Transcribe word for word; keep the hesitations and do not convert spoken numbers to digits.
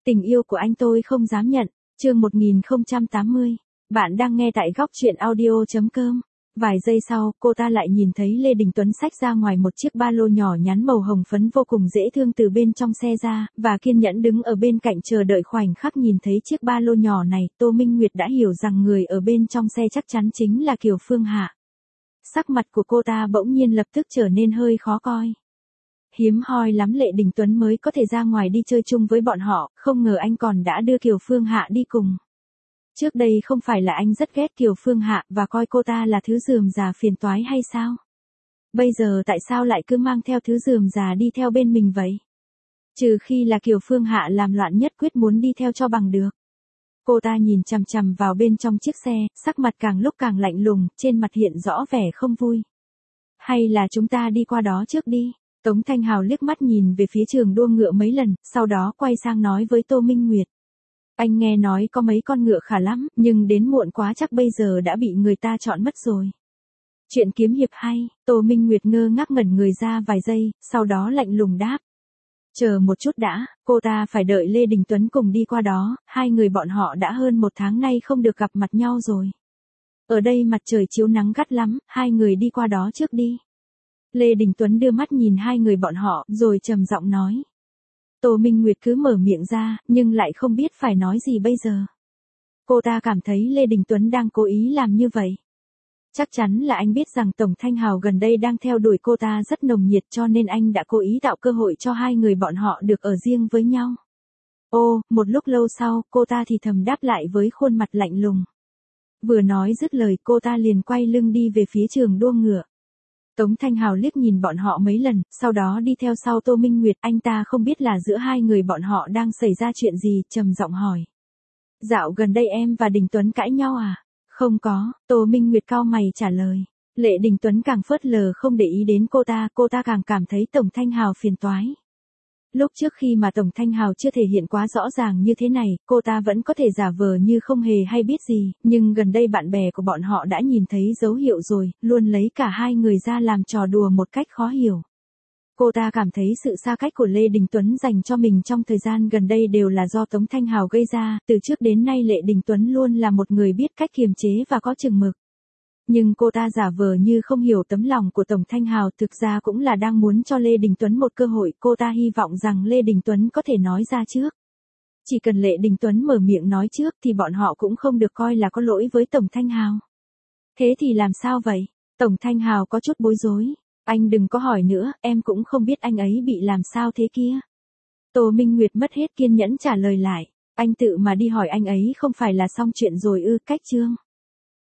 Tình yêu của anh tôi không dám nhận, chương một nghìn không trăm tám mươi. Bạn đang nghe tại góc truyện audio chấm com. Vài giây sau, cô ta lại nhìn thấy Lê Đình Tuấn xách ra ngoài một chiếc ba lô nhỏ nhắn màu hồng phấn vô cùng dễ thương từ bên trong xe ra, và kiên nhẫn đứng ở bên cạnh chờ đợi. Khoảnh khắc nhìn thấy chiếc ba lô nhỏ này, Tô Minh Nguyệt đã hiểu rằng người ở bên trong xe chắc chắn chính là Kiều Phương Hạ. Sắc mặt của cô ta bỗng nhiên lập tức trở nên hơi khó coi. Hiếm hoi lắm Lê Đình Tuấn mới có thể ra ngoài đi chơi chung với bọn họ, không ngờ anh còn đã đưa Kiều Phương Hạ đi cùng. Trước đây không phải là anh rất ghét Kiều Phương Hạ và coi cô ta là thứ rườm rà phiền toái hay sao? Bây giờ tại sao lại cứ mang theo thứ rườm rà đi theo bên mình vậy? Trừ khi là Kiều Phương Hạ làm loạn nhất quyết muốn đi theo cho bằng được. Cô ta nhìn chằm chằm vào bên trong chiếc xe, sắc mặt càng lúc càng lạnh lùng, trên mặt hiện rõ vẻ không vui. Hay là chúng ta đi qua đó trước đi? Tống Thanh Hào liếc mắt nhìn về phía trường đua ngựa mấy lần, sau đó quay sang nói với Tô Minh Nguyệt. Anh nghe nói có mấy con ngựa khả lắm, nhưng đến muộn quá chắc bây giờ đã bị người ta chọn mất rồi. Chuyện kiếm hiệp hay, Tô Minh Nguyệt ngơ ngác ngẩn người ra vài giây, sau đó lạnh lùng đáp. Chờ một chút đã, cô ta phải đợi Lê Đình Tuấn cùng đi qua đó, hai người bọn họ đã hơn một tháng nay không được gặp mặt nhau rồi. Ở đây mặt trời chiếu nắng gắt lắm, hai người đi qua đó trước đi. Lê Đình Tuấn đưa mắt nhìn hai người bọn họ, rồi trầm giọng nói. Tô Minh Nguyệt cứ mở miệng ra, nhưng lại không biết phải nói gì bây giờ. Cô ta cảm thấy Lê Đình Tuấn đang cố ý làm như vậy. Chắc chắn là anh biết rằng Tổng Thanh Hào gần đây đang theo đuổi cô ta rất nồng nhiệt, cho nên anh đã cố ý tạo cơ hội cho hai người bọn họ được ở riêng với nhau. Ô, một lúc lâu sau, cô ta thì thầm đáp lại với khuôn mặt lạnh lùng. Vừa nói dứt lời, cô ta liền quay lưng đi về phía trường đua ngựa. Tống Thanh Hào liếc nhìn bọn họ mấy lần, sau đó đi theo sau Tô Minh Nguyệt. Anh ta không biết là giữa hai người bọn họ đang xảy ra chuyện gì, trầm giọng hỏi. Dạo gần đây em và Đình Tuấn cãi nhau à? Không có, Tô Minh Nguyệt cau mày trả lời. Lệ Đình Tuấn càng phớt lờ không để ý đến cô ta, cô ta càng cảm thấy Tổng Thanh Hào phiền toái. Lúc trước khi mà Tổng Thanh Hào chưa thể hiện quá rõ ràng như thế này, cô ta vẫn có thể giả vờ như không hề hay biết gì, nhưng gần đây bạn bè của bọn họ đã nhìn thấy dấu hiệu rồi, luôn lấy cả hai người ra làm trò đùa một cách khó hiểu. Cô ta cảm thấy sự xa cách của Lê Đình Tuấn dành cho mình trong thời gian gần đây đều là do Tống Thanh Hào gây ra, từ trước đến nay Lê Đình Tuấn luôn là một người biết cách kiềm chế và có chừng mực. Nhưng cô ta giả vờ như không hiểu tấm lòng của Tổng Thanh Hào, thực ra cũng là đang muốn cho Lê Đình Tuấn một cơ hội, cô ta hy vọng rằng Lê Đình Tuấn có thể nói ra trước. Chỉ cần Lê Đình Tuấn mở miệng nói trước thì bọn họ cũng không được coi là có lỗi với Tổng Thanh Hào. Thế thì làm sao vậy? Tổng Thanh Hào có chút bối rối. Anh đừng có hỏi nữa, em cũng không biết anh ấy bị làm sao thế kia. Tô Minh Nguyệt mất hết kiên nhẫn trả lời lại. Anh tự mà đi hỏi anh ấy không phải là xong chuyện rồi ư? Cách chương.